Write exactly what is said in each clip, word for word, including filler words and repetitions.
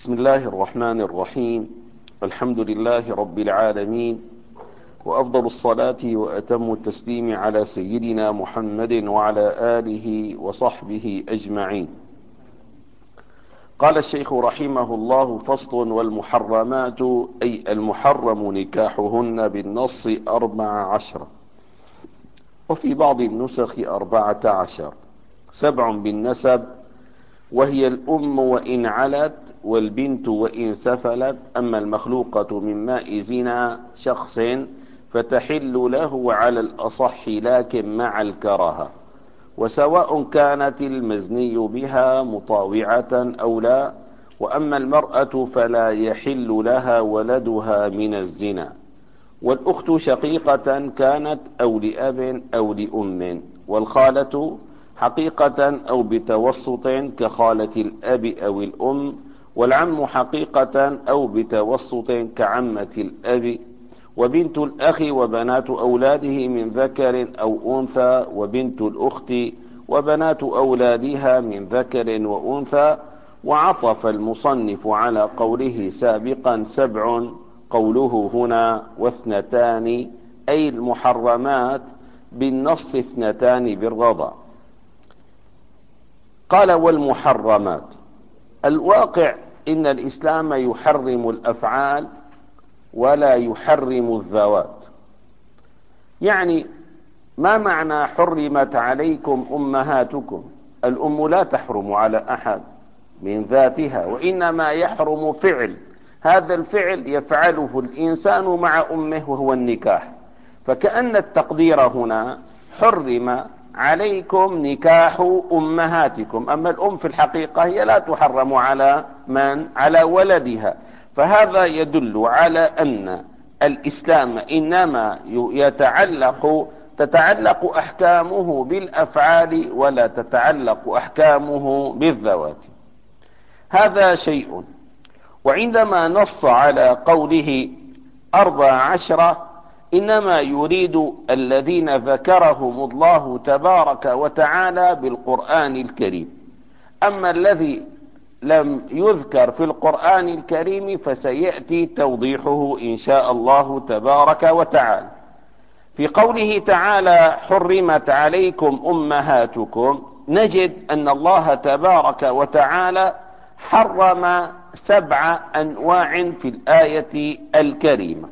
بسم الله الرحمن الرحيم. الحمد لله رب العالمين، وأفضل الصلاة وأتم التسليم على سيدنا محمد وعلى آله وصحبه أجمعين. قال الشيخ رحمه الله: فصل: والمحرمات أي المحرم نكاحهن بالنص أربع عشر، وفي بعض النسخ أربعة عشر. سبع بالنسب، وهي الأم وإن علت، والبنت وإن سفلت. أما المخلوقة من ماء زنا شخص فتحل له على الأصح، لكن مع الكراهة، وسواء كانت المزني بها مطاوعة أو لا. وأما المرأة فلا يحل لها ولدها من الزنا، والأخت شقيقة كانت أو لأب أو لأم، والخالة حقيقة أو بتوسط كخالة الأب أو الأم، والعم حقيقة أو بتوسط كعمة الأب، وبنت الأخ وبنات أولاده من ذكر أو أنثى، وبنت الأخت وبنات أولادها من ذكر وأنثى. وعطف المصنف على قوله سابقا سبع قوله هنا واثنتان، أي المحرمات بالنص اثنتان بالرضا. قال: والمحرمات. الواقع إن الإسلام يحرم الأفعال ولا يحرم الذوات. يعني ما معنى حرمت عليكم أمهاتكم؟ الأم لا تحرم على أحد من ذاتها، وإنما يحرم فعل، هذا الفعل يفعله الإنسان مع أمه وهو النكاح. فكأن التقدير هنا حرم عليكم نكاح أمهاتكم. أما الأم في الحقيقة هي لا تحرم على من؟ على ولدها. فهذا يدل على أن الإسلام إنما يتعلق تتعلق أحكامه بالأفعال ولا تتعلق أحكامه بالذوات. هذا شيء. وعندما نص على قوله أربع عشرة، إنما يريد الذين ذكرهم الله تبارك وتعالى بالقرآن الكريم. أما الذي لم يذكر في القرآن الكريم فسيأتي توضيحه إن شاء الله تبارك وتعالى. في قوله تعالى حرمت عليكم أمهاتكم، نجد أن الله تبارك وتعالى حرم سبع أنواع في الآية الكريمة.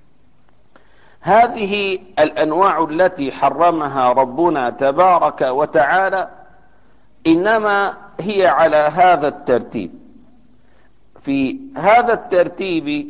هذه الأنواع التي حرمها ربنا تبارك وتعالى إنما هي على هذا الترتيب. في هذا الترتيب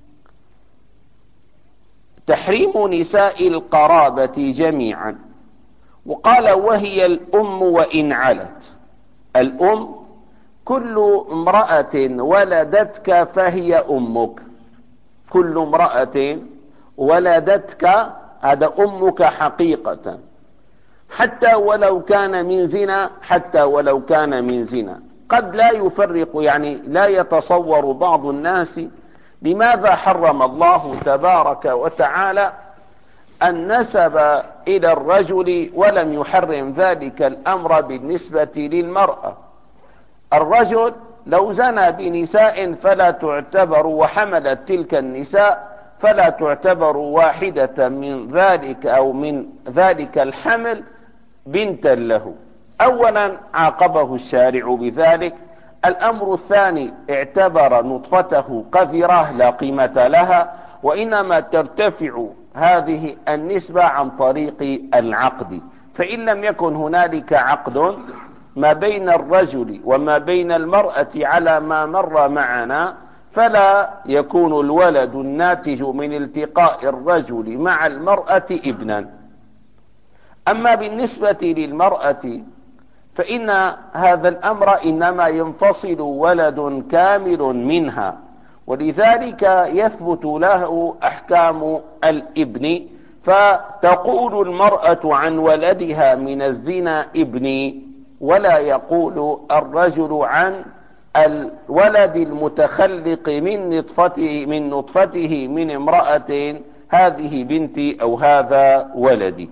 تحريم نساء القرابة جميعا، وقال وهي الأم وإن علت. الأم كل امرأة ولدتك فهي أمك، كل امرأة ولدتك هذا أمك حقيقة، حتى ولو كان من زنا، حتى ولو كان من زنا. قد لا يفرق، يعني لا يتصور بعض الناس لماذا حرم الله تبارك وتعالى النسب إلى الرجل ولم يحرم ذلك الأمر بالنسبة للمرأة. الرجل لو زنى بنساء فلا تعتبر، وحملت تلك النساء فلا تعتبر واحدة من ذلك أو من ذلك الحمل بنتا له. أولا عاقبه الشارع بذلك. الأمر الثاني اعتبر نطفته قذرة لا قيمة لها، وإنما ترتفع هذه النسبة عن طريق العقد. فإن لم يكن هنالك عقد ما بين الرجل وما بين المرأة على ما مر معنا، فلا يكون الولد الناتج من التقاء الرجل مع المرأة ابنا. أما بالنسبة للمرأة فإن هذا الأمر إنما ينفصل ولد كامل منها، ولذلك يثبت له أحكام الابن. فتقول المرأة عن ولدها من الزنا ابني، ولا يقول الرجل عن الولد المتخلق من نطفته من نطفته من امرأة هذه بنتي أو هذا ولدي.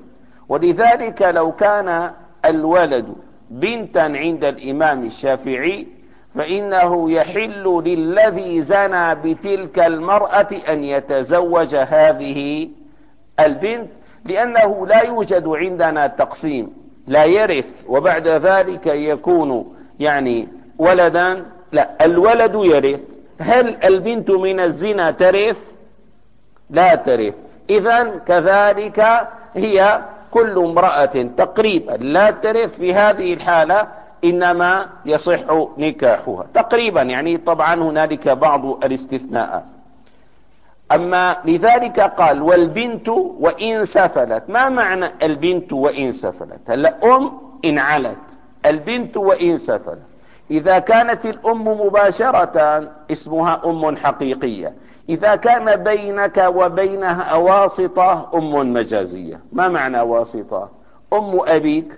ولذلك لو كان الولد بنتا عند الإمام الشافعي فإنه يحل للذي زنى بتلك المرأة أن يتزوج هذه البنت، لأنه لا يوجد عندنا تقسيم، لا يرث وبعد ذلك يكون يعني ولدا، لا، الولد يرث. هل البنت من الزنا ترث؟ لا ترث. إذن كذلك هي كل امرأة تقريبا لا ترث في هذه الحالة، إنما يصح نكاحها تقريبا، يعني طبعا هنالك بعض الاستثناءات. أما لذلك قال والبنت وإن سفلت. ما معنى البنت وإن سفلت؟ هلا أم إن علت، البنت وإن سفلت. إذا كانت الأم مباشرة اسمها أم حقيقية، إذا كان بينك وبينها واسطة أم مجازية. ما معنى واسطة؟ أم أبيك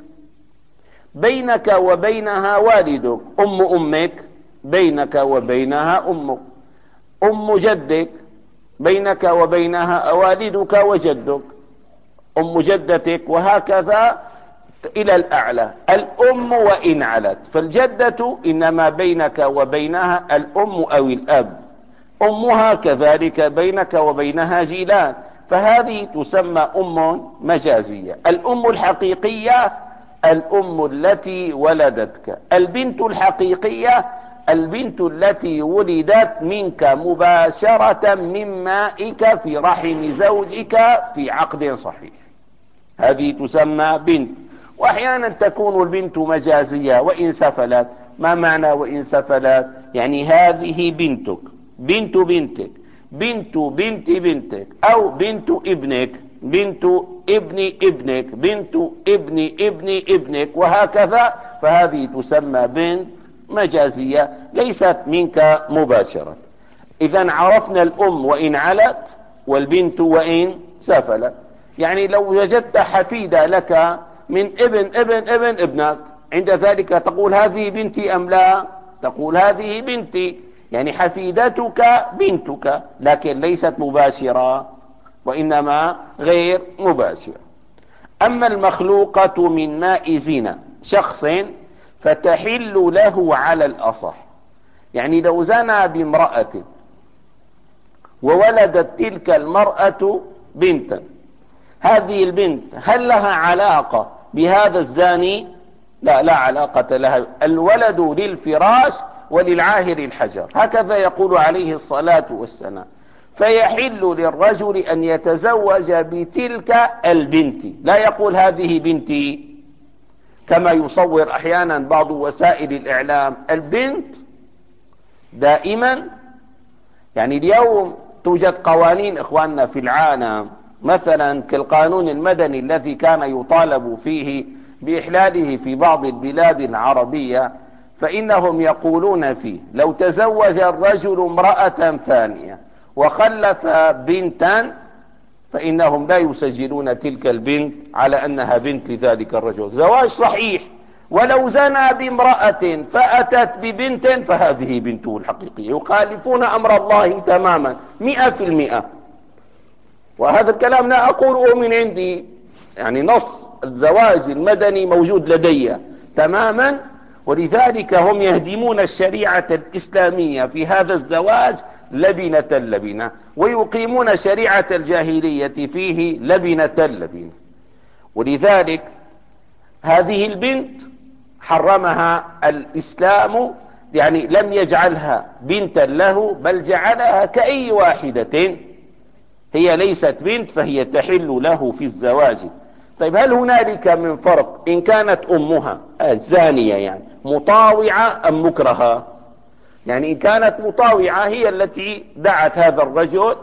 بينك وبينها والدك، أم أمك بينك وبينها أمك، أم جدك بينك وبينها والدك وجدك، أم جدتك، وهكذا إلى الأعلى. الأم وإن علت، فالجدة إنما بينك وبينها الأم أو الأب، أمها كذلك بينك وبينها جيلان، فهذه تسمى أم مجازية. الأم الحقيقية الأم التي ولدتك. البنت الحقيقية البنت التي ولدت منك مباشرة من مائك في رحم زوجك في عقد صحيح، هذه تسمى بنت. وأحيانا تكون البنت مجازية وإن سفلت. ما معنى وإن سفلت؟ يعني هذه بنتك، بنت بنتك، بنت بنت بنتك، أو بنت ابنك، بنت ابن ابنك، بنت ابن ابن ابنك، وهكذا، فهذه تسمى بنت مجازية ليست منك مباشرة. إذن عرفنا الأم وإن علت والبنت وإن سفلت. يعني لو وجدت حفيدة لك من ابن ابن ابن ابنك، عند ذلك تقول هذه بنتي أم لا؟ تقول هذه بنتي، يعني حفيدتك بنتك، لكن ليست مباشرة وإنما غير مباشرة. أما المخلوقة من ماء زنا شخص فتحل له على الأصح. يعني لو زنى بامرأة وولدت تلك المرأة بنتا، هذه البنت هل لها علاقة بهذا الزاني؟ لا، لا علاقة لها. الولد للفراش وللعاهر الحجر، هكذا يقول عليه الصلاة والسلام. فيحل للرجل أن يتزوج بتلك البنت، لا يقول هذه بنتي كما يصور أحيانا بعض وسائل الإعلام. البنت دائما، يعني اليوم توجد قوانين إخواننا في العالم، مثلا كالقانون المدني الذي كان يطالب فيه بإحلاله في بعض البلاد العربية، فإنهم يقولون فيه لو تزوج الرجل امرأة ثانية وخلف بنتا فإنهم لا يسجلون تلك البنت على أنها بنت لذلك الرجل. زواج صحيح، ولو زنى بامرأة فأتت ببنت فهذه بنته الحقيقية. يخالفون أمر الله تماما مئة في المئة. وهذا الكلام لا أقوله من عندي، يعني نص الزواج المدني موجود لدي تماما. ولذلك هم يهدمون الشريعة الإسلامية في هذا الزواج لبنة لبنة، ويقيمون شريعة الجاهلية فيه لبنة لبنة. ولذلك هذه البنت حرمها الإسلام، يعني لم يجعلها بنتا له، بل جعلها كأي واحدة، هي ليست بنت فهي تحل له في الزواج. طيب هل هنالك من فرق إن كانت أمها الزانية يعني مطاوعة أم مكرهة؟ يعني إن كانت مطاوعة هي التي دعت هذا الرجل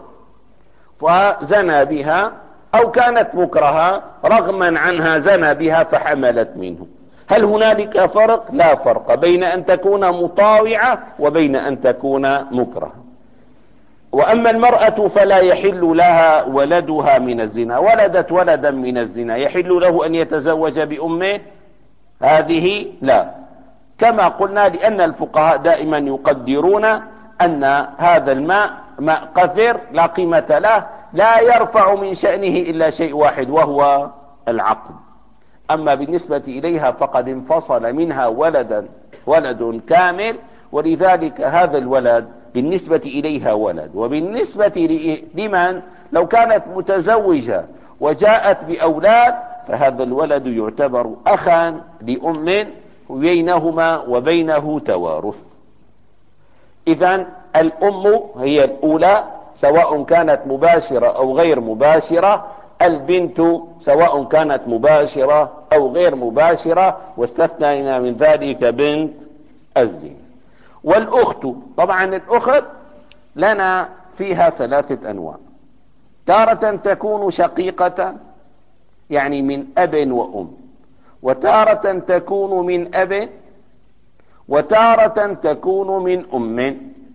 وزنى بها، أو كانت مكرهة رغما عنها زنى بها فحملت منه، هل هنالك فرق؟ لا فرق بين أن تكون مطاوعة وبين أن تكون مكرهة. وأما المرأة فلا يحل لها ولدها من الزنا. ولدت ولدا من الزنا يحل له أن يتزوج بأمه؟ هذه لا، كما قلنا، لأن الفقهاء دائما يقدرون أن هذا الماء ماء قذر لا قيمة له، لا يرفع من شأنه إلا شيء واحد وهو العقل. أما بالنسبة إليها فقد انفصل منها ولدا ولد كامل، ولذلك هذا الولد بالنسبة إليها ولد. وبالنسبة لمن لو كانت متزوجة وجاءت بأولاد فهذا الولد يعتبر أخا لأم بينهما وبينه توارث. إذن الأم هي الأولى سواء كانت مباشرة أو غير مباشرة، البنت سواء كانت مباشرة أو غير مباشرة، واستثنينا من ذلك بنت الزنا. والأخت، طبعا الأخت لنا فيها ثلاثة أنواع. تارة تكون شقيقة يعني من أب وأم، وتارة تكون من أب، وتارة تكون من أم.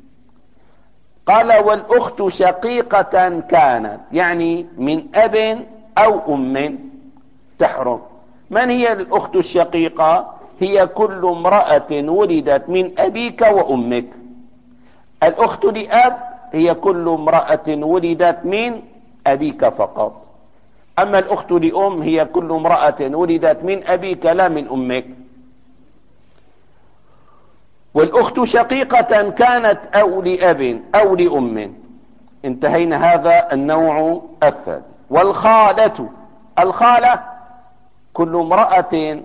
قال والأخت شقيقة كانت يعني من أب أو أم تحرم. من هي الأخت الشقيقة؟ هي كل امرأة ولدت من أبيك وأمك. الأخت لأب هي كل امرأة ولدت من أبيك فقط. أما الأخت لأم هي كل امرأة ولدت من أبيك لا من أمك. والأخت شقيقة كانت أو لأب أو لأم. انتهينا هذا النوع الثاني. والخالة، الخالة كل امرأة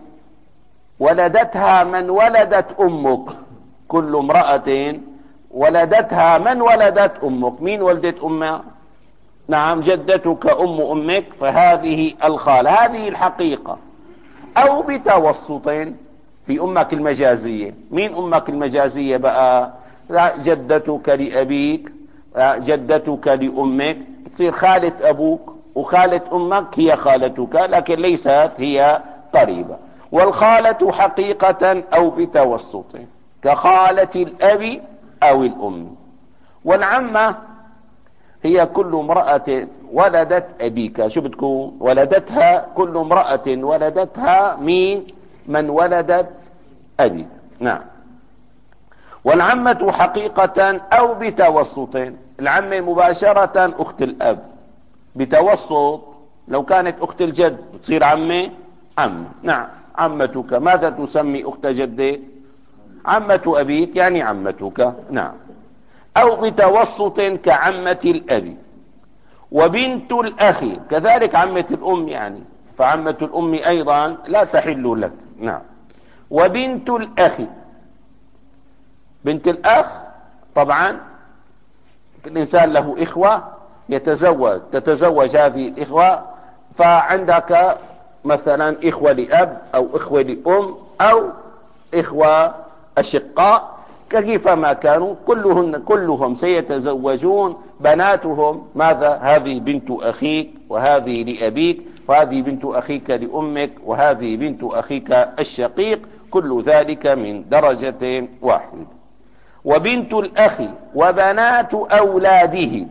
ولدتها من ولدت أمك. كل امرأة ولدتها من ولدت أمك. مين ولدت أمها؟ نعم جدتك أم أمك، فهذه الخالة. هذه الحقيقة. أو بتوسط في أمك المجازية. مين أمك المجازية بقى؟ جدتك لأبيك، جدتك لأمك، تصير خالة أبوك وخالة أمك هي خالتك لكن ليست هي قريبة. والخالة حقيقة أو بتوسط كخالة الأب أو الأم. والعمة هي كل امرأة ولدت أبيك. شو بتكون؟ ولدتها كل امرأة ولدتها مين؟ من ولدت أبيك. نعم. والعمة حقيقة أو بتوسط. العمة مباشرة أخت الأب، بتوسط لو كانت أخت الجد تصير عمة عمة. نعم. عمتك ماذا تسمي أخت جدك؟ عمة أبيك يعني عمتك. نعم. أو بتوسط كعمة الأب. وبنت الأخ كذلك عمة الأم يعني، فعمة الأم أيضا لا تحل لك. نعم. وبنت الأخ، بنت الأخ طبعا الإنسان له إخوة يتزوج، تتزوج هذه الإخوة، فعندك مثلا إخوة لأب أو إخوة لأم أو إخوة أشقاء كيفما كانوا كلهن كلهم سيتزوجون. بناتهم ماذا؟ هذه بنت أخيك وهذه لأبيك، وهذه بنت أخيك لأمك، وهذه بنت أخيك الشقيق، كل ذلك من درجة واحدة. وبنت الأخ وبنات أولاده،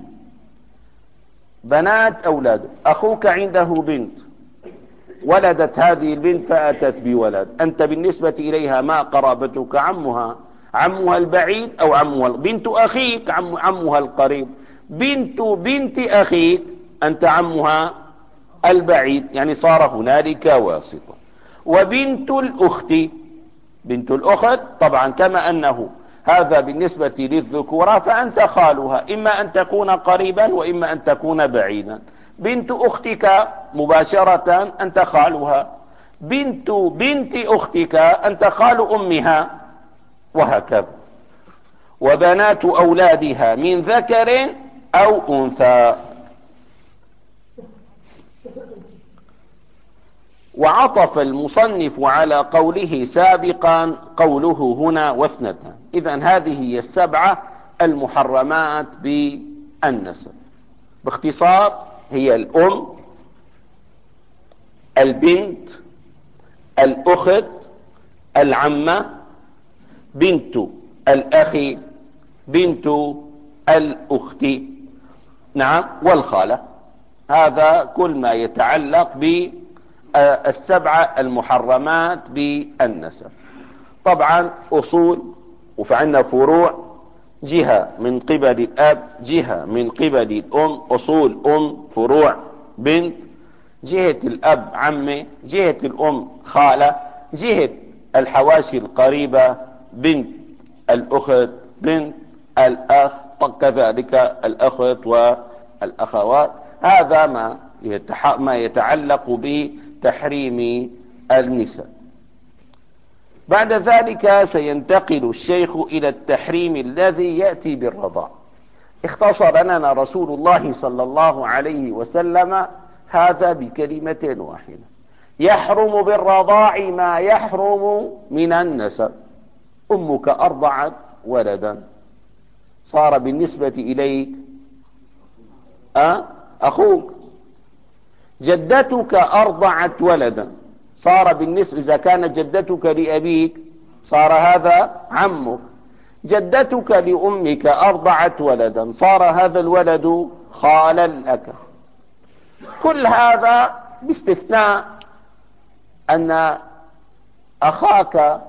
بنات أولاده. أخوك عنده بنت، ولدت هذه البنت فأتت بولد، أنت بالنسبة إليها ما قرابتك؟ عمها، عمها البعيد أو عمها. بنت أخيك عم عمها القريب. بنت بنت أخيك أنت عمها البعيد، يعني صار هنالك واسطة. وبنت الأخت، بنت الأخت طبعا كما أنه هذا بالنسبة للذكورة فأنت خالها، إما أن تكون قريبا وإما أن تكون بعيدا. بنت أختك مباشرة أنت خالها. بنت بنت أختك أنت خال أمها، وهكذا. وبنات أولادها من ذكر أو أنثى. وعطف المصنف على قوله سابقا قوله هنا واثنتان. إذن هذه هي السبعة المحرمات بالنسب. باختصار هي الأم، البنت، الأخت، العمة، بنت الأخ، بنت الأخت، نعم، والخالة. هذا كل ما يتعلق بالسبعة المحرمات بالنسب. طبعا أصول وفعلنا فروع، جهة من قبل الأب، جهة من قبل الأم، أصول أم، فروع بنت، جهة الأب عمة، جهة الأم خالة، جهة الحواشي القريبة بنت الأخت بنت الأخ، كذلك الأخت والأخوات. هذا ما ما يتعلق بتحريم النساء. بعد ذلك سينتقل الشيخ إلى التحريم الذي يأتي بالرضاع. اختصر لنا رسول الله صلى الله عليه وسلم هذا بكلمة واحدة: يحرم بالرضاع ما يحرم من النسب. أمك أرضعت ولدا، صار بالنسبة إليك أه؟ أخوك. جدتك أرضعت ولدا، صار بالنسبة، إذا كانت جدتك لأبيك صار هذا عمك. جدتك لأمك أرضعت ولدا، صار هذا الولد خالا لك. كل هذا باستثناء أن أخاك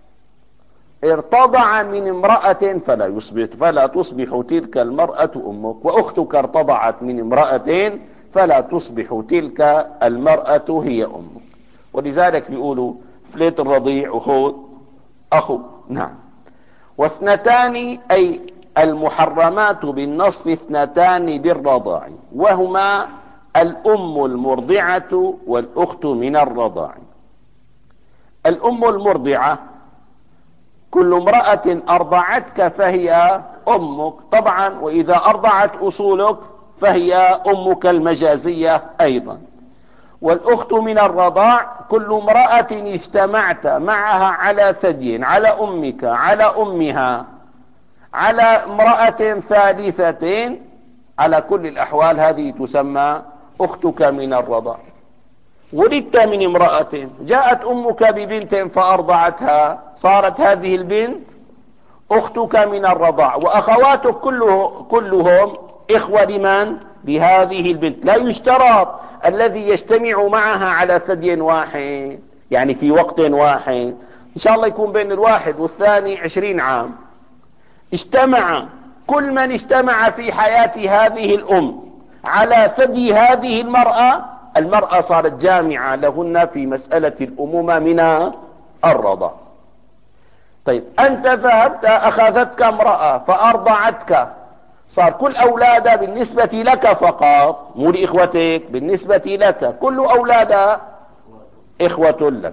ارتضع من امرأة فلا يصبح فلا تصبح تلك المرأة أمك، وأختك ارتضعت من امرأة فلا تصبح تلك المرأة هي أمك. ولذلك بيقولوا فليت الرضيع أخوه أخو. نعم. واثنتان أي المحرمات بالنص اثنتان بالرضاع، وهما الأم المرضعة والأخت من الرضاع. الأم المرضعة كل امرأة أرضعتك فهي أمك طبعا، وإذا أرضعت أصولك فهي أمك المجازية أيضا. والأخت من الرضاع كل امرأة اجتمعت معها على ثدي، على أمك، على أمها، على امرأة ثالثة، على كل الأحوال هذه تسمى أختك من الرضاع. ولدت من امرأة، جاءت أمك ببنت فأرضعتها، صارت هذه البنت أختك من الرضاع. وأخواتك كله كلهم إخوة لمن؟ لهذه البنت. لا يشترط الذي يجتمع معها على ثدي واحد، يعني في وقت واحد، إن شاء الله يكون بين الواحد والثاني عشرين عام. اجتمع كل من اجتمع في حياة هذه الأم على ثدي هذه المرأة، المرأة صارت جامعة لهن في مسألة الأمومة من الرضاع. طيب أنت ذهبت أخذتك امرأة فأرضعتك، صار كل أولادها بالنسبة لك فقط، مو لإخوتك، بالنسبة لك كل أولادها إخوة لك.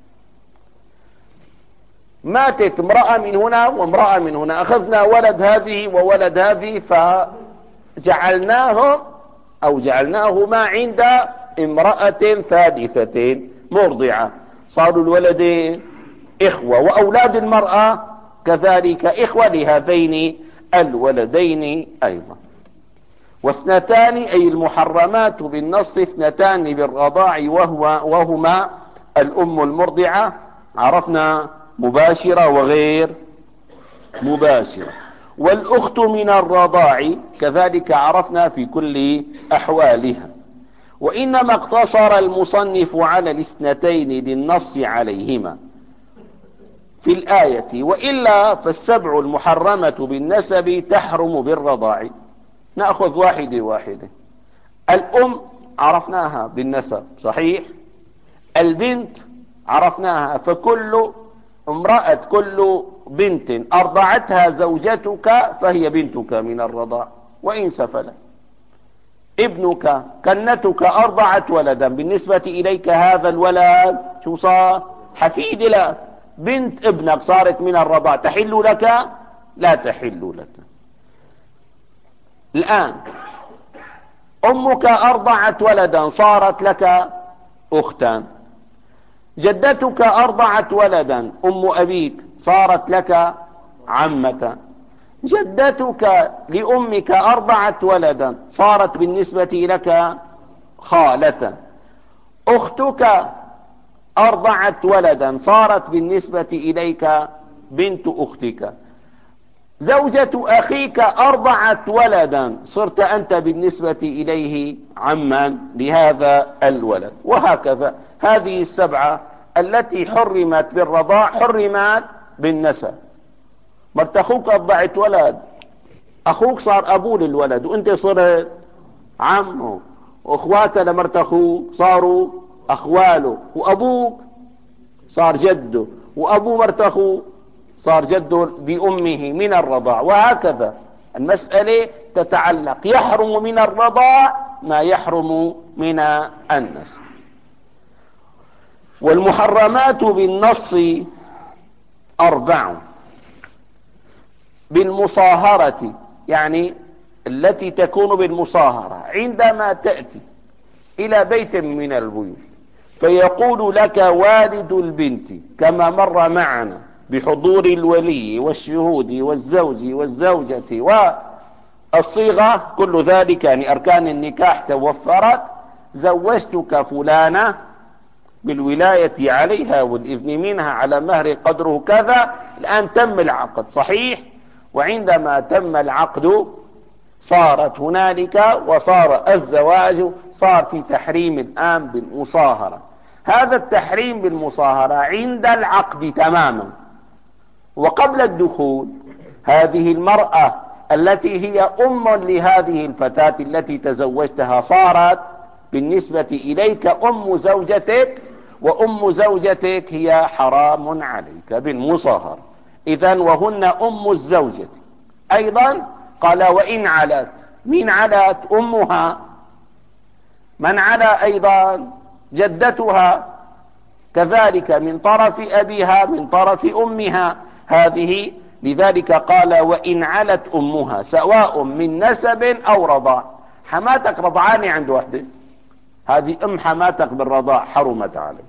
ماتت امرأة من هنا وامرأة من هنا، أخذنا ولد هذه وولد هذه فجعلناهم أو جعلناهما عند امرأة ثالثة مرضعة، صاروا الولدين إخوة، وأولاد المرأة كذلك إخوة لهذين الولدين أيضا. واثنتان أي المحرمات بالنص اثنتان بالرضاع، وهو وهما الأم المرضعة، عرفنا مباشرة وغير مباشرة، والأخت من الرضاع كذلك عرفنا في كل أحوالها. وإنما اقتصر المصنف على الاثنتين للنص عليهما في الآية، وإلا فالسبع المحرمة بالنسب تحرم بالرضاع. نأخذ واحدة واحدة. الأم عرفناها بالنسب صحيح، البنت عرفناها، فكل امرأة كل بنت أرضعتها زوجتك فهي بنتك من الرضاع وإن سفلت. ابنك كنتك أرضعت ولدا، بالنسبة إليك هذا الولد شو صار؟ حفيد لك. بنت ابنك صارت من الرضاع، تحل لك؟ لا تحل لك. الآن أمك أرضعت ولدا، صارت لك أختا. جدتك أرضعت ولدا، أم أبيك، صارت لك عمة. جدتك لأمك أرضعت ولدا، صارت بالنسبة لك خالة. أختك أرضعت ولدا، صارت بالنسبة إليك بنت أختك. زوجة أخيك أرضعت ولدا، صرت أنت بالنسبة إليه عما لهذا الولد. وهكذا هذه السبعة التي حرمت بالرضاع حرمت بالنسب. مرت أخوك أرضعت ولد، أخوك صار أبوه للولد وأنت صرت عمه، وأخواته لمرت أخوك صاروا أخواله، وأبوك صار جده، وأبو مرت أخوه صار جده بأمه من الرضاع، وهكذا المسألة تتعلق. يحرم من الرضاع ما يحرم من النسب. والمحرمات بالنص أربع: بالمصاهرة، يعني التي تكون بالمصاهرة، عندما تأتي إلى بيت من البيوت فيقول لك والد البنت كما مر معنا بحضور الولي والشهود والزوج والزوجة والصيغة، كل ذلك يعني أركان النكاح توفرت، زوجتك فلانة بالولاية عليها والإذن منها على مهر قدره كذا، الآن تم العقد صحيح. وعندما تم العقد صارت هنالك وصار الزواج، صار في تحريم الآن بالمصاهرة. هذا التحريم بالمصاهرة عند العقد تماما. وقبل الدخول هذه المرأة التي هي أم لهذه الفتاة التي تزوجتها صارت بالنسبة إليك أم زوجتك، وأم زوجتك هي حرام عليك بالمصاهرة. إذن وهن أم الزوجة أيضا. قال وإن علت، من علت؟ أمها. من علا أيضا؟ جدتها، كذلك من طرف أبيها من طرف أمها هذه. لذلك قال وإن علت أمها، سواء من نسب أو رضاع. حماتك رضعاني عند وحده، هذه أم حماتك بالرضاع حرمت عليك.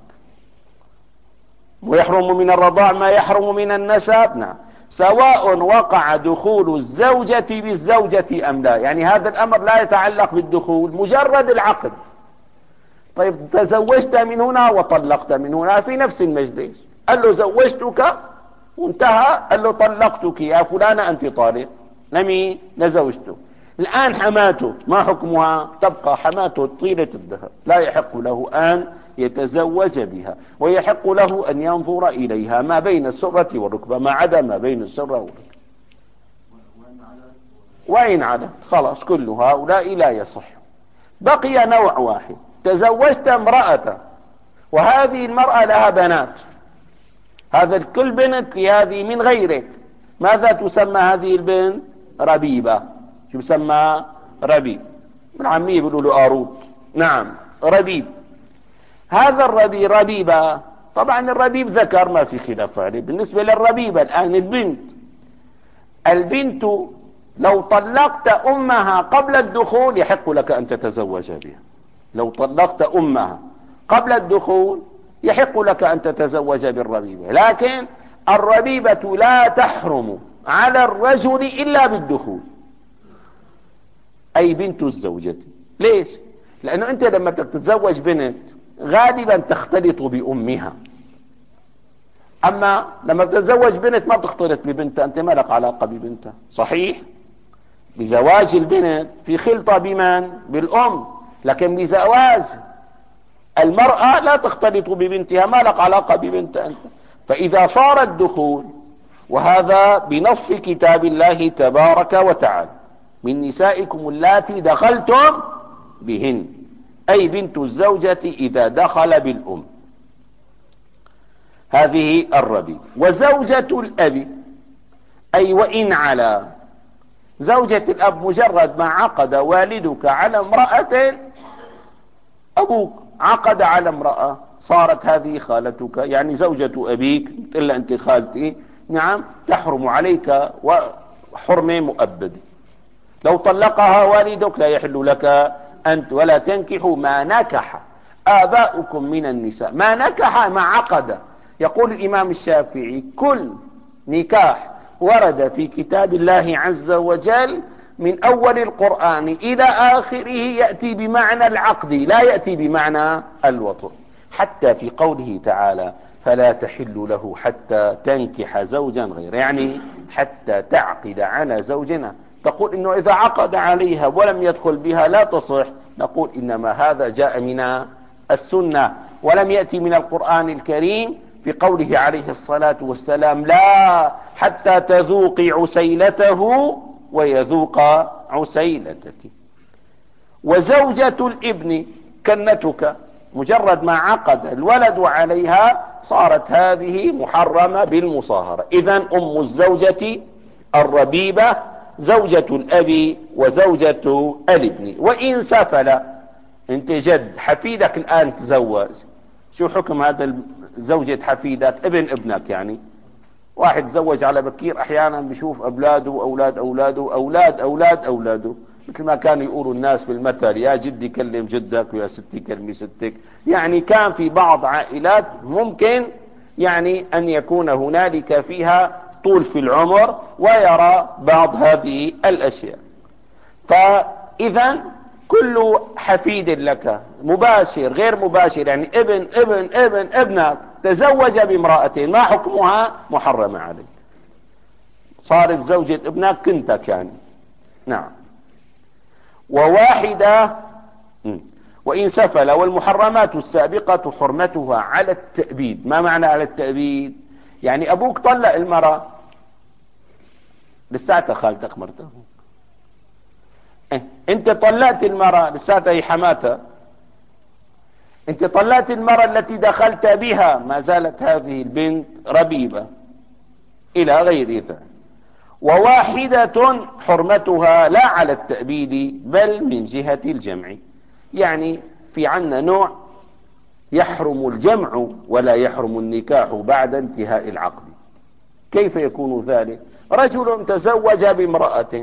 ويحرم من الرضاع ما يحرم من النسب، نعم، سواء وقع دخول الزوجة بالزوجة أم لا. يعني هذا الأمر لا يتعلق بالدخول، مجرد العقد. طيب تزوجت من هنا وطلقت من هنا في نفس المجلس، قال له زوجتك وانتهى، قال له طلقتك يا فلانة أنت طالق، نمي نزوجته. الآن حماته ما حكمها؟ تبقى حماته طيلة الدهر، لا يحق له أن يتزوج بها، ويحق له أن ينظر إليها ما بين السرة والركبة، ما عدا ما بين السرة والركبة. وإن على خلاص كل هؤلاء لا يصح. بقي نوع واحد: تزوجت امرأة وهذه المرأة لها بنات، هذا الكل بنت لهذه من غيرك، ماذا تسمى هذه البنت؟ ربيبة. شو يسمى؟ ربيب. العامية بيقولوا له آروت، نعم ربيب. هذا الربيب ربيبة، طبعا الربيب ذكر ما في خلاف عليه. بالنسبة للربيبة الآن البنت، البنت لو طلقت أمها قبل الدخول يحق لك أن تتزوج بها. لو طلقت أمها قبل الدخول يحق لك أن تتزوج بالربيبة، لكن الربيبة لا تحرم على الرجل إلا بالدخول، أي بنت الزوجة. ليش؟ لأنه أنت لما تتزوج بنت غالبا تختلط بأمها، أما لما تتزوج بنت ما بتختلط ببنتها، أنت ما لك علاقة ببنتها. صحيح بزواج البنت في خلطة بمن؟ بالأم، لكن بزواج المرأة لا تختلط ببنتها، ما لك علاقة ببنتها أنت. فإذا صار الدخول، وهذا بنص كتاب الله تبارك وتعالى: من نسائكم اللاتي دخلتم بهن، أي بنت الزوجة إذا دخل بالأم، هذه الربيب. وزوجة الأب، أي وإن على، زوجة الأب مجرد ما عقد والدك على امرأة، أبوك عقد على امرأة، صارت هذه خالتك، يعني زوجة أبيك إلا أنت خالتي، نعم تحرم عليك وحرمة مؤبدة. لو طلقها والدك لا يحل لك أنت ولا تنكحوا ما نكح آباؤكم من النساء. ما نكح ما عقد. يقول الإمام الشافعي: كل نكاح ورد في كتاب الله عز وجل من أول القرآن إلى آخره يأتي بمعنى العقد، لا يأتي بمعنى الوطء. حتى في قوله تعالى: فلا تحل له حتى تنكح زوجا غيره، يعني حتى تعقد على زوجنا. تقول إنه إذا عقد عليها ولم يدخل بها لا تصح، نقول إنما هذا جاء من السنة ولم يأتي من القرآن الكريم، في قوله عليه الصلاة والسلام: لا حتى تذوق عسيلته ويذوق عسيلتك. وزوجة الابن كنتك، مجرد ما عقد الولد عليها صارت هذه محرمة بالمصاهرة. إذن أم الزوجة الربيبة زوجة الأب وزوجة الابن. وإن سفل، انت جد حفيدك الآن تزوج، شو حكم هذا زوجة حفيدك ابن ابنك؟ يعني واحد تزوج على بكير احيانا بيشوف اولاده واولاد اولاده اولاد اولاد اولاده، مثل ما كانوا يقولوا الناس بالمثل يا جدي كلم جدك ويا ستي كلمي ستك. يعني كان في بعض عائلات ممكن يعني ان يكون هنالك فيها طول في العمر ويرى بعض هذه الاشياء. فاذا كل حفيد لك مباشر غير مباشر، يعني ابن ابن ابن ابنك تزوج بامرأة ما حكمها؟ محرمة عليك، صارت زوجة ابنك كنتك يعني. نعم. وواحدة وإن سفل. والمحرمات السابقة حرمتها على التأبيد. ما معنى على التأبيد؟ يعني أبوك طلق المرأة، لساتها خالتك مرته. اه. انت طلقت المرأة، لساتها هي حماتها. انت طلقت المرأة التي دخلت بها، ما زالت هذه البنت ربيبة الى غير ذلك. وواحدة حرمتها لا على التأبيد بل من جهة الجمع. يعني في عنا نوع يحرم الجمع ولا يحرم النكاح بعد انتهاء العقد. كيف يكون ذلك؟ رجل تزوج بامرأة،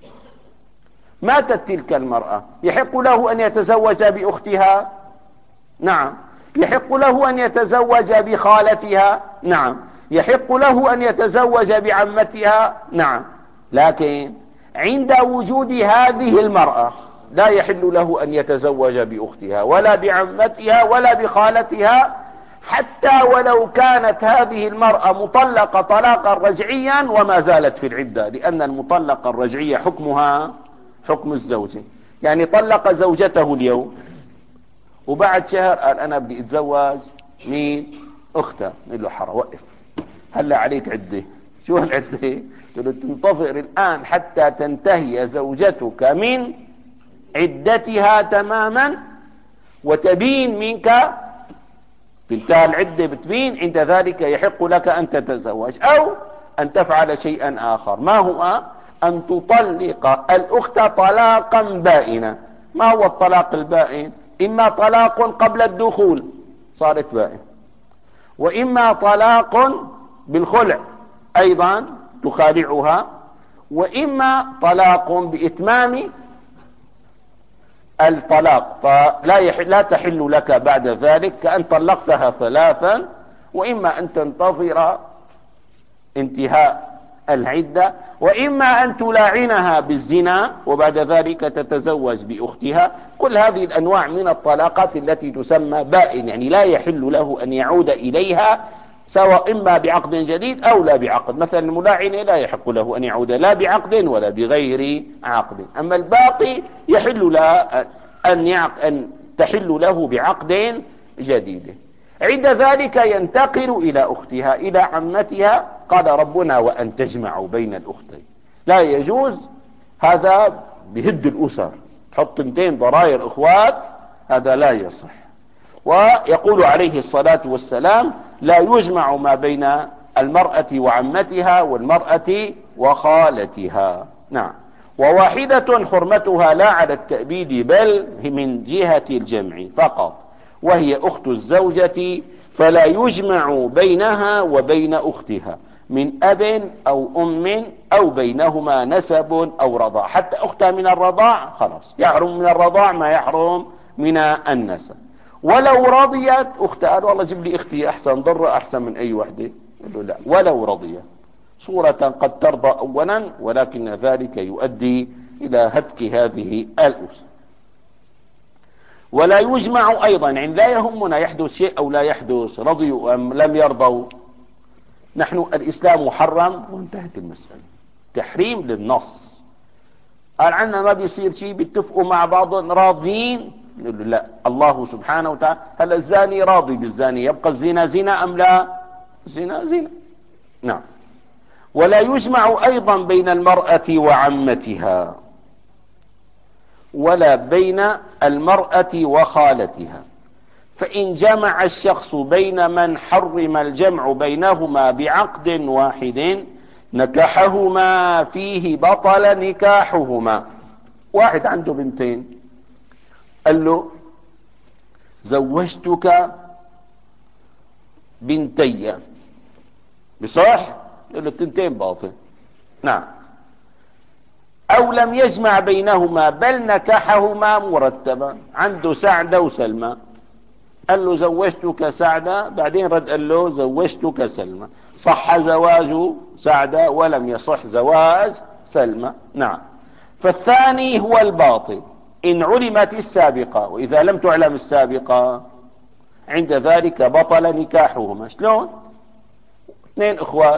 ماتت تلك المرأة، يحق له ان يتزوج باختها؟ نعم. يحق له ان يتزوج بخالتها؟ نعم. يحق له ان يتزوج بعمتها؟ نعم. لكن عند وجود هذه المرأة لا يحل له ان يتزوج باختها ولا بعمتها ولا بخالتها، حتى ولو كانت هذه المرأة مطلقة طلاقا رجعيا وما زالت في العدة، لان المطلقة الرجعية حكمها حكم الزوجة. يعني طلق زوجته اليوم وبعد شهر قال انا بدي اتزوج مين؟ اختها. نقول له حرام، وقف، هلا عليك عدة. شو العدة؟ تقول له تنتظر الان حتى تنتهي زوجتك من عدتها تماما وتبين منك، تنتهي العدة بتبين، عند ذلك يحق لك ان تتزوج او ان تفعل شيئا اخر. ما هو؟ ان تطلق الاخت طلاقا بائنا. ما هو الطلاق البائن؟ اما طلاق قبل الدخول صارت بائن، واما طلاق بالخلع ايضا تخالعها، واما طلاق باتمام الطلاق فلا يحل لا تحل لك بعد ذلك، كأن طلقتها ثلاثا. واما ان تنتظر انتهاء العدة، واما ان تلاعنها بالزنا وبعد ذلك تتزوج باختها. كل هذه الانواع من الطلاقات التي تسمى بائن، يعني لا يحل له ان يعود اليها سواء اما بعقد جديد او لا بعقد. مثلا الملاعنة لا يحق له ان يعود لا بعقد ولا بغير عقد، اما الباقي يحل له ان, يعق... أن تحل له بعقد جديد. عند ذلك ينتقل الى اختها الى عمتها. قال ربنا وان تجمعوا بين الاختين. لا يجوز هذا، بهد الاسر، تحط اثنتين ضراير اخوات، هذا لا يصح. ويقول عليه الصلاة والسلام لا يجمع ما بين المرأة وعمتها والمرأة وخالتها. نعم. وواحدة حرمتها لا على التأبيد بل من جهة الجمع فقط، وهي اخت الزوجة، فلا يجمع بينها وبين اختها من اب او ام او بينهما نسب او رضاع. حتى اختها من الرضاع خلاص يحرم من الرضاع ما يحرم من النسب. ولو رضيت اختها، قال والله جيب لي اختي احسن، ضرة احسن من اي وحدة، له لا، ولو رضيت صورة قد ترضى اولا، ولكن ذلك يؤدي الى هتك هذه الاسرة. ولا يجمع ايضا، يعني لا يهمنا يحدث شيء او لا يحدث، رضيوا ام لم يرضوا، نحن الاسلام محرم وانتهت المسألة. تحريم للنص. قال عنا ما بيصير شيء، بيتفقوا مع بعض راضين، نقول له لا، الله سبحانه وتعالى هل الزاني راضي بالزاني، يبقى الزنا زنا ام لا؟ زنا زنا. نعم. ولا يجمع ايضا بين المرأة وعمتها ولا بين المرأة وخالتها، فإن جمع الشخص بين من حرم الجمع بينهما بعقد واحد نكحهما فيه بطل نكاحهما. واحد عنده بنتين، قال له زوجتك بنتي، بصح؟ قال له التنتين باطل. نعم. او لم يجمع بينهما بل نكحهما مرتبا، عنده سعدة وسلمى، قال له زوجتك سعدة، بعدين رد قال له زوجتك سلمى، صح زواج سعدة ولم يصح زواج سلمى. نعم. فالثاني هو الباطل إن علمت السابقة، وإذا لم تعلم السابقة عند ذلك بطل نكاحهما. شلون؟ اثنين اخوات،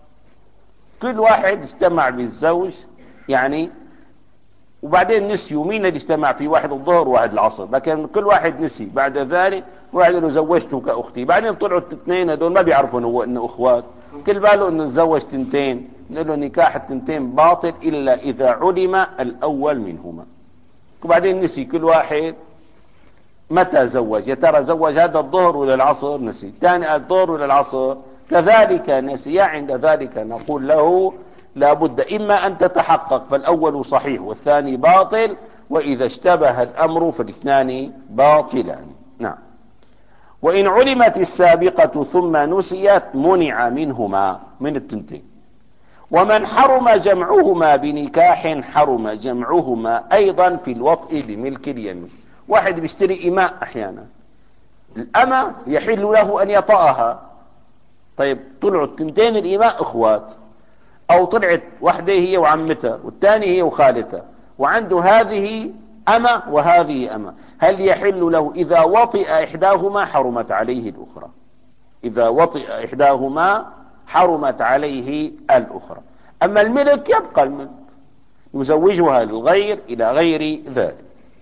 كل واحد اجتمع بالزوج يعني، وبعدين نسيوا مين اللي اجتمع فيه، واحد الظهر وواحد العصر، لكن كل واحد نسي. بعد ذلك واحد له زوجتك اختي، بعدين طلعوا الاثنين هذول ما بيعرفوا انه انه اخوات، كل باله انه تزوج تنتين، نقول له نكاح التنتين باطل الا اذا علم الاول منهما. وبعدين نسي كل واحد متى زوج، يا ترى زوج هذا الظهر ولا العصر، نسي، الثاني الظهر ولا العصر، كذلك نسي. عند ذلك نقول له لابد إما أن تتحقق فالأول صحيح والثاني باطل، وإذا اشتبه الأمر فالاثنان باطلان. نعم. وإن علمت السابقة ثم نسيت منع منهما، من التنتين. ومن حرم جمعهما بنكاح حرم جمعهما أيضا في الوطء بملك اليمين. واحد بيشتري إماء أحيانا، الأمة يحل له أن يطأها، طيب طلعوا التنتين الإماء أخوات، او طلعت واحدة هي وعمتها والثانية هي وخالتها، وعنده هذه أمة وهذه أمة، هل يحل له؟ إذا وطئ إحداهما حرمت عليه الأخرى، إذا وطئ إحداهما حرمت عليه الأخرى. أما الملك يبقى الملك، يزوجها للغير إلى غير ذلك.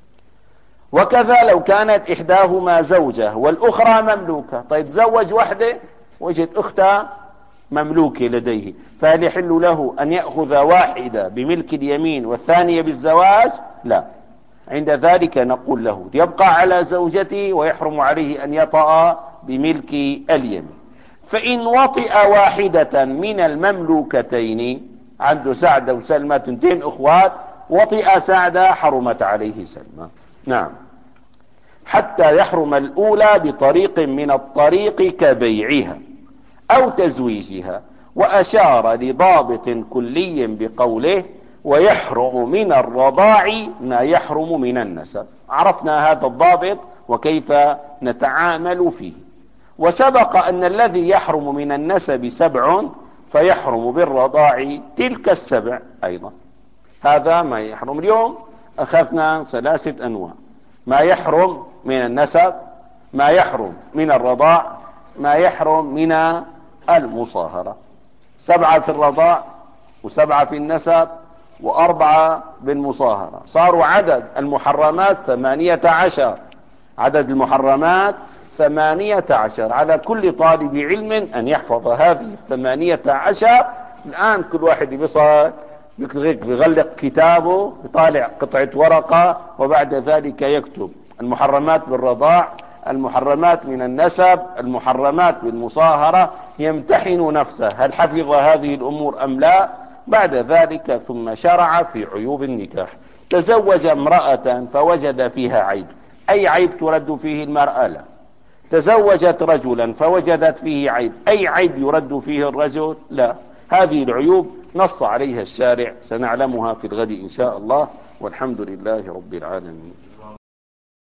وكذا لو كانت إحداهما زوجة والأخرى مملوكة، طيب تزوج واحدة وجد أختها مملوكة لديه، فهل يحل له أن يأخذ واحدة بملك اليمين والثانية بالزواج؟ لا. عند ذلك نقول له يبقى على زوجته ويحرم عليه أن يطأ بملك اليمين. فإن وطئ واحدة من المملوكتين، عنده سعدة وسلمى تنتين أخوات، وطئ سعدة حرمت عليه سلمى. نعم. حتى يحرم الأولى بطريق من الطريق كبيعها أو تزويجها. وأشار لضابط كلي بقوله ويحرم من الرضاع ما يحرم من النسب. عرفنا هذا الضابط وكيف نتعامل فيه. وسبق أن الذي يحرم من النسب سبع، فيحرم بالرضاع تلك السبع أيضا. هذا ما يحرم. اليوم أخذنا ثلاثة أنواع: ما يحرم من النسب، ما يحرم من الرضاع، ما يحرم من المصاهرة. سبعة في الرضاع وسبعة في النسب وأربعة بالمصاهرة، صاروا عدد المحرمات ثمانية عشر. عدد المحرمات ثمانية عشر. على كل طالب علم أن يحفظ هذه الثمانية عشر. الآن كل واحد بيصل بيغلق كتابه، يطالع قطعة ورقة، وبعد ذلك يكتب المحرمات بالرضاع، المحرمات من النسب، المحرمات بالمصاهرة، يمتحن نفسه هل حفظ هذه الأمور أم لا. بعد ذلك ثم شرع في عيوب النكاح. تزوج امرأة فوجد فيها عيب، أي عيب ترد فيه المرأة؟ لا. تزوجت رجلا فوجدت فيه عيب، أي عيب يرد فيه الرجل؟ لا. هذه العيوب نص عليها الشارع، سنعلمها في الغد إن شاء الله، والحمد لله رب العالمين.